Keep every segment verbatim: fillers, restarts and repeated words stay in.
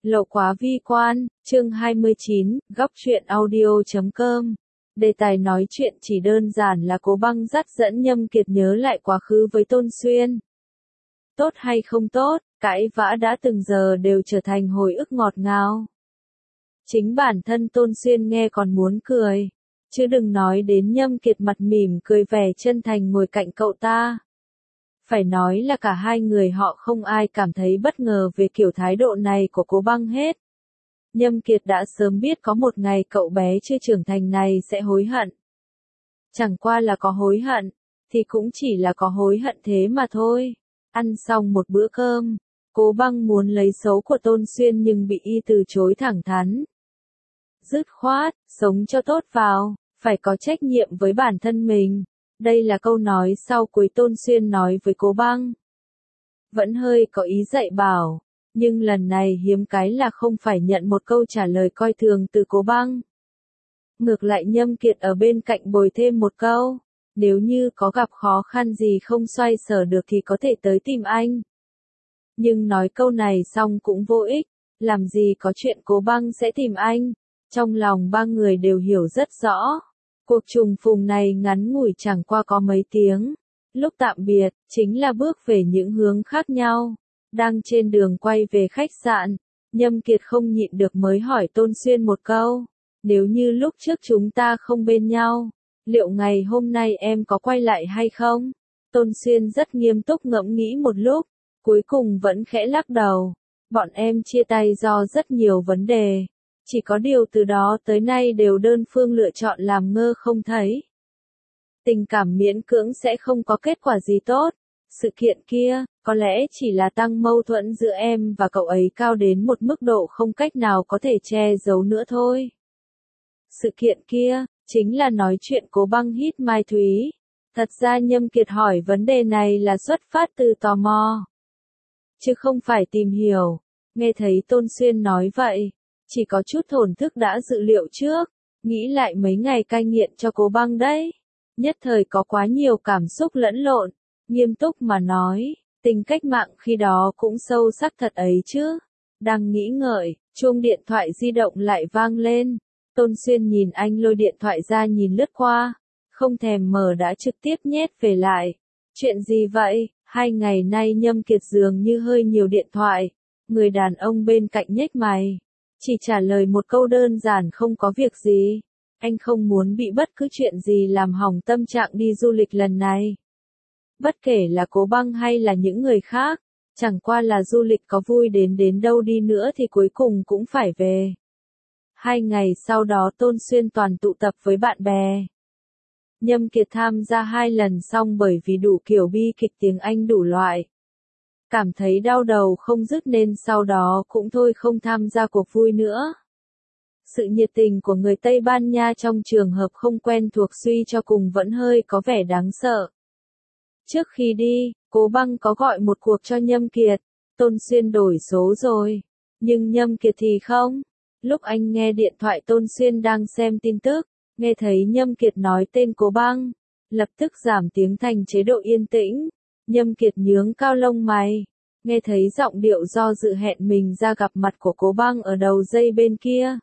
Lộ quá vi quan, chương hai mươi chín, góc truyện audio chấm com. Đề tài nói chuyện chỉ đơn giản là Cố Băng dắt dẫn Nhâm Kiệt nhớ lại quá khứ với Tôn Xuyên. Tốt hay không tốt, cãi vã đã từng giờ đều trở thành hồi ức ngọt ngào. Chính bản thân Tôn Xuyên nghe còn muốn cười, chứ đừng nói đến Nhâm Kiệt mặt mỉm cười vẻ chân thành ngồi cạnh cậu ta. Phải nói là cả hai người họ không ai cảm thấy bất ngờ về kiểu thái độ này của Cố Băng hết. Nhâm Kiệt đã sớm biết có một ngày cậu bé chưa trưởng thành này sẽ hối hận. Chẳng qua là có hối hận, thì cũng chỉ là có hối hận thế mà thôi. Ăn xong một bữa cơm, Cố Băng muốn lấy xấu của Tôn Xuyên nhưng bị y từ chối thẳng thắn. Dứt khoát, sống cho tốt vào, phải có trách nhiệm với bản thân mình. Đây là câu nói sau cuối Tôn Xuyên nói với Cố Băng. Vẫn hơi có ý dạy bảo, nhưng lần này hiếm cái là không phải nhận một câu trả lời coi thường từ Cố Băng. Ngược lại Nhâm Kiệt ở bên cạnh bồi thêm một câu, nếu như có gặp khó khăn gì không xoay sở được thì có thể tới tìm anh. Nhưng nói câu này xong cũng vô ích, làm gì có chuyện Cố Băng sẽ tìm anh, trong lòng ba người đều hiểu rất rõ. Cuộc trùng phùng này ngắn ngủi chẳng qua có mấy tiếng. Lúc tạm biệt, chính là bước về những hướng khác nhau. Đang trên đường quay về khách sạn, Nhâm Kiệt không nhịn được mới hỏi Tôn Xuyên một câu. Nếu như lúc trước chúng ta không bên nhau, liệu ngày hôm nay em có quay lại hay không? Tôn Xuyên rất nghiêm túc ngẫm nghĩ một lúc, cuối cùng vẫn khẽ lắc đầu. Bọn em chia tay do rất nhiều vấn đề. Chỉ có điều từ đó tới nay đều đơn phương lựa chọn làm ngơ không thấy. Tình cảm miễn cưỡng sẽ không có kết quả gì tốt. Sự kiện kia, có lẽ chỉ là tăng mâu thuẫn giữa em và cậu ấy cao đến một mức độ không cách nào có thể che giấu nữa thôi. Sự kiện kia, chính là nói chuyện Cố Băng hít Mai Thúy. Thật ra Nhâm Kiệt hỏi vấn đề này là xuất phát từ tò mò, chứ không phải tìm hiểu. Nghe thấy Tôn Xuyên nói vậy, chỉ có chút thổn thức đã dự liệu trước, nghĩ lại mấy ngày cai nghiện cho Cố Băng đấy. Nhất thời có quá nhiều cảm xúc lẫn lộn, nghiêm túc mà nói, tình cách mạng khi đó cũng sâu sắc thật ấy chứ. Đang nghĩ ngợi, chuông điện thoại di động lại vang lên. Tôn Xuyên nhìn anh lôi điện thoại ra nhìn lướt qua, không thèm mở đã trực tiếp nhét về lại. Chuyện gì vậy? Hai ngày nay Nhâm Kiệt dường như hơi nhiều điện thoại. Người đàn ông bên cạnh nhếch mày, chỉ trả lời một câu đơn giản không có việc gì. Anh không muốn bị bất cứ chuyện gì làm hỏng tâm trạng đi du lịch lần này. Bất kể là Cố Băng hay là những người khác, chẳng qua là du lịch có vui đến đến đâu đi nữa thì cuối cùng cũng phải về. Hai ngày sau đó Tôn Xuyên toàn tụ tập với bạn bè. Nhâm Kiệt tham gia hai lần xong bởi vì đủ kiểu bi kịch tiếng Anh đủ loại. Cảm thấy đau đầu không dứt nên sau đó cũng thôi không tham gia cuộc vui nữa. Sự nhiệt tình của người Tây Ban Nha trong trường hợp không quen thuộc suy cho cùng vẫn hơi có vẻ đáng sợ. Trước khi đi, Cố Băng có gọi một cuộc cho Nhâm Kiệt. Tôn Xuyên đổi số rồi, nhưng Nhâm Kiệt thì không. Lúc anh nghe điện thoại Tôn Xuyên đang xem tin tức, nghe thấy Nhâm Kiệt nói tên Cố Băng, lập tức giảm tiếng thành chế độ yên tĩnh. Nhâm Kiệt nhướng cao lông mày, nghe thấy giọng điệu do dự hẹn mình ra gặp mặt của Cố Băng ở đầu dây bên kia.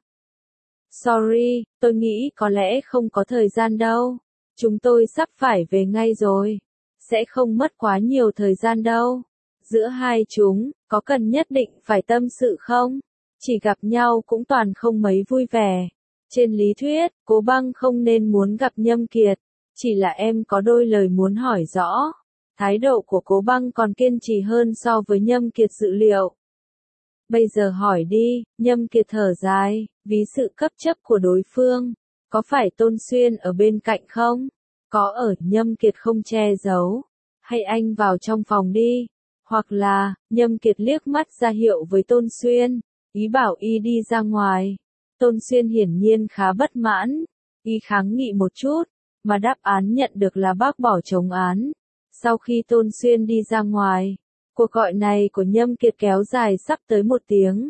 Sorry, tôi nghĩ có lẽ không có thời gian đâu. Chúng tôi sắp phải về ngay rồi. Sẽ không mất quá nhiều thời gian đâu. Giữa hai chúng, có cần nhất định phải tâm sự không? Chỉ gặp nhau cũng toàn không mấy vui vẻ. Trên lý thuyết, Cố Băng không nên muốn gặp Nhâm Kiệt. Chỉ là em có đôi lời muốn hỏi rõ. Thái độ của Cố Băng còn kiên trì hơn so với Nhâm Kiệt dự liệu. Bây giờ hỏi đi, Nhâm Kiệt thở dài, vì sự cấp chấp của đối phương. Có phải Tôn Xuyên ở bên cạnh không? Có ở, Nhâm Kiệt không che giấu. Hay anh vào trong phòng đi. Hoặc là, Nhâm Kiệt liếc mắt ra hiệu với Tôn Xuyên, ý bảo y đi ra ngoài. Tôn Xuyên hiển nhiên khá bất mãn. Y kháng nghị một chút, mà đáp án nhận được là bác bỏ chống án. Sau khi Tôn Xuyên đi ra ngoài, cuộc gọi này của Nhâm Kiệt kéo dài sắp tới một tiếng.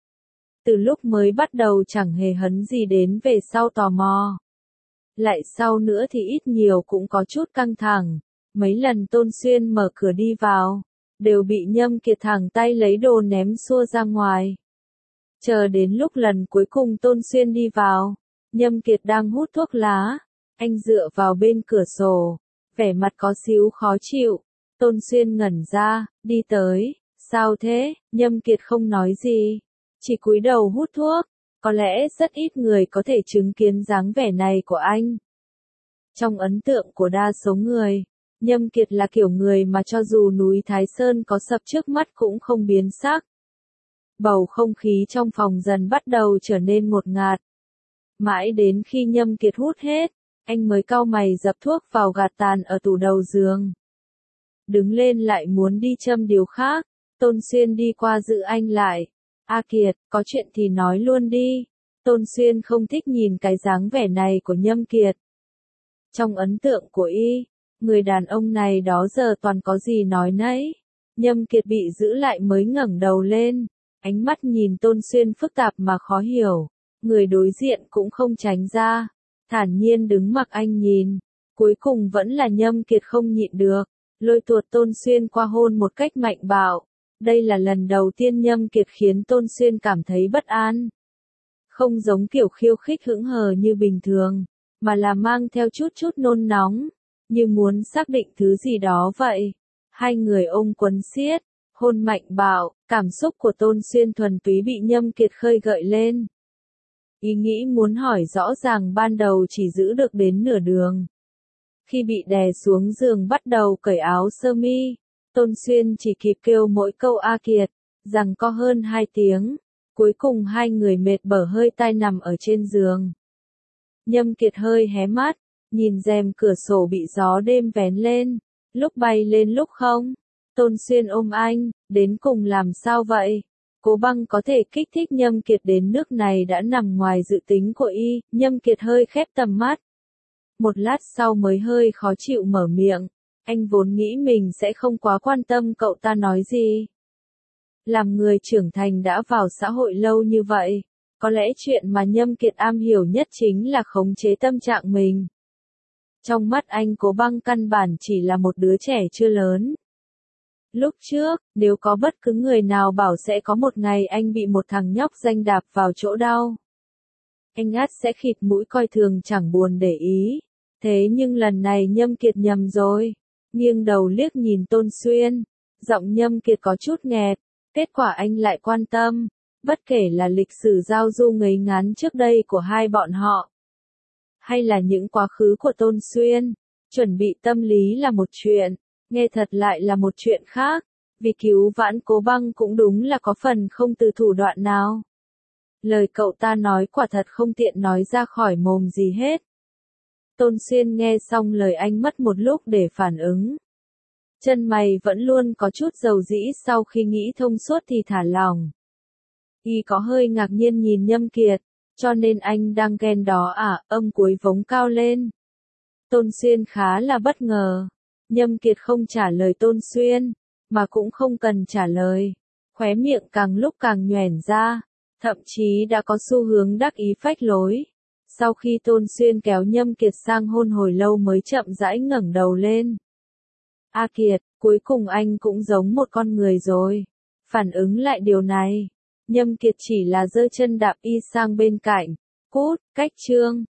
Từ lúc mới bắt đầu chẳng hề hấn gì đến về sau tò mò. Lại sau nữa thì ít nhiều cũng có chút căng thẳng. Mấy lần Tôn Xuyên mở cửa đi vào, đều bị Nhâm Kiệt thẳng tay lấy đồ ném xua ra ngoài. Chờ đến lúc lần cuối cùng Tôn Xuyên đi vào, Nhâm Kiệt đang hút thuốc lá, anh dựa vào bên cửa sổ, vẻ mặt có xíu khó chịu. Tôn Xuyên ngẩn ra, đi tới, sao thế? Nhâm Kiệt không nói gì, chỉ cúi đầu hút thuốc. Có lẽ rất ít người có thể chứng kiến dáng vẻ này của anh. Trong ấn tượng của đa số người, Nhâm Kiệt là kiểu người mà cho dù núi Thái Sơn có sập trước mắt cũng không biến sắc. Bầu không khí trong phòng dần bắt đầu trở nên ngột ngạt. Mãi đến khi Nhâm Kiệt hút hết, anh mới cau mày dập thuốc vào gạt tàn ở tủ đầu giường. Đứng lên lại muốn đi châm điều khác, Tôn Xuyên đi qua giữ anh lại. A Kiệt, có chuyện thì nói luôn đi. Tôn Xuyên không thích nhìn cái dáng vẻ này của Nhâm Kiệt. Trong ấn tượng của y, người đàn ông này đó giờ toàn có gì nói nấy. Nhâm Kiệt bị giữ lại mới ngẩng đầu lên, ánh mắt nhìn Tôn Xuyên phức tạp mà khó hiểu. Người đối diện cũng không tránh ra, thản nhiên đứng mặc anh nhìn. Cuối cùng vẫn là Nhâm Kiệt không nhịn được, lôi tuột Tôn Xuyên qua hôn một cách mạnh bạo. Đây là lần đầu tiên Nhâm Kiệt khiến Tôn Xuyên cảm thấy bất an. Không giống kiểu khiêu khích hững hờ như bình thường, mà là mang theo chút chút nôn nóng, như muốn xác định thứ gì đó vậy. Hai người ôm quấn siết, hôn mạnh bạo, cảm xúc của Tôn Xuyên thuần túy bị Nhâm Kiệt khơi gợi lên. Ý nghĩ muốn hỏi rõ ràng ban đầu chỉ giữ được đến nửa đường. Khi bị đè xuống giường bắt đầu cởi áo sơ mi, Tôn Xuyên chỉ kịp kêu mỗi câu A Kiệt, rằng có hơn hai tiếng. Cuối cùng hai người mệt bở hơi tai nằm ở trên giường. Nhâm Kiệt hơi hé mắt, nhìn rèm cửa sổ bị gió đêm vén lên, lúc bay lên lúc không. Tôn Xuyên ôm anh, đến cùng làm sao vậy? Cố Băng có thể kích thích Nhâm Kiệt đến nước này đã nằm ngoài dự tính của y. Nhâm Kiệt hơi khép tầm mắt. Một lát sau mới hơi khó chịu mở miệng. Anh vốn nghĩ mình sẽ không quá quan tâm cậu ta nói gì. Làm người trưởng thành đã vào xã hội lâu như vậy, có lẽ chuyện mà Nhâm Kiệt am hiểu nhất chính là khống chế tâm trạng mình. Trong mắt anh Cố Băng căn bản chỉ là một đứa trẻ chưa lớn. Lúc trước, nếu có bất cứ người nào bảo sẽ có một ngày anh bị một thằng nhóc danh đạp vào chỗ đau, anh ắt sẽ khịt mũi coi thường chẳng buồn để ý. Thế nhưng lần này Nhâm Kiệt nhầm rồi. Nghiêng đầu liếc nhìn Tôn Xuyên, giọng Nhâm Kiệt có chút nghẹt. Kết quả anh lại quan tâm, bất kể là lịch sử giao du ngấy ngắn trước đây của hai bọn họ, hay là những quá khứ của Tôn Xuyên. Chuẩn bị tâm lý là một chuyện, nghe thật lại là một chuyện khác. Vì cứu vãn Cố Băng cũng đúng là có phần không từ thủ đoạn nào. Lời cậu ta nói quả thật không tiện nói ra khỏi mồm gì hết. Tôn Xuyên nghe xong lời anh mất một lúc để phản ứng. Chân mày vẫn luôn có chút dầu dĩ, sau khi nghĩ thông suốt thì thả lỏng. Y có hơi ngạc nhiên nhìn Nhâm Kiệt, cho nên anh đang ghen đó à? Âm cuối vống cao lên. Tôn Xuyên khá là bất ngờ. Nhâm Kiệt không trả lời Tôn Xuyên, mà cũng không cần trả lời. Khóe miệng càng lúc càng nhoẻn ra, thậm chí đã có xu hướng đắc ý phách lối. Sau khi Tôn Xuyên kéo Nhâm Kiệt sang hôn hồi lâu mới chậm rãi ngẩng đầu lên. A Kiệt, cuối cùng anh cũng giống một con người rồi. Phản ứng lại điều này, Nhâm Kiệt chỉ là giơ chân đạp y sang bên cạnh. Cút, cách chương.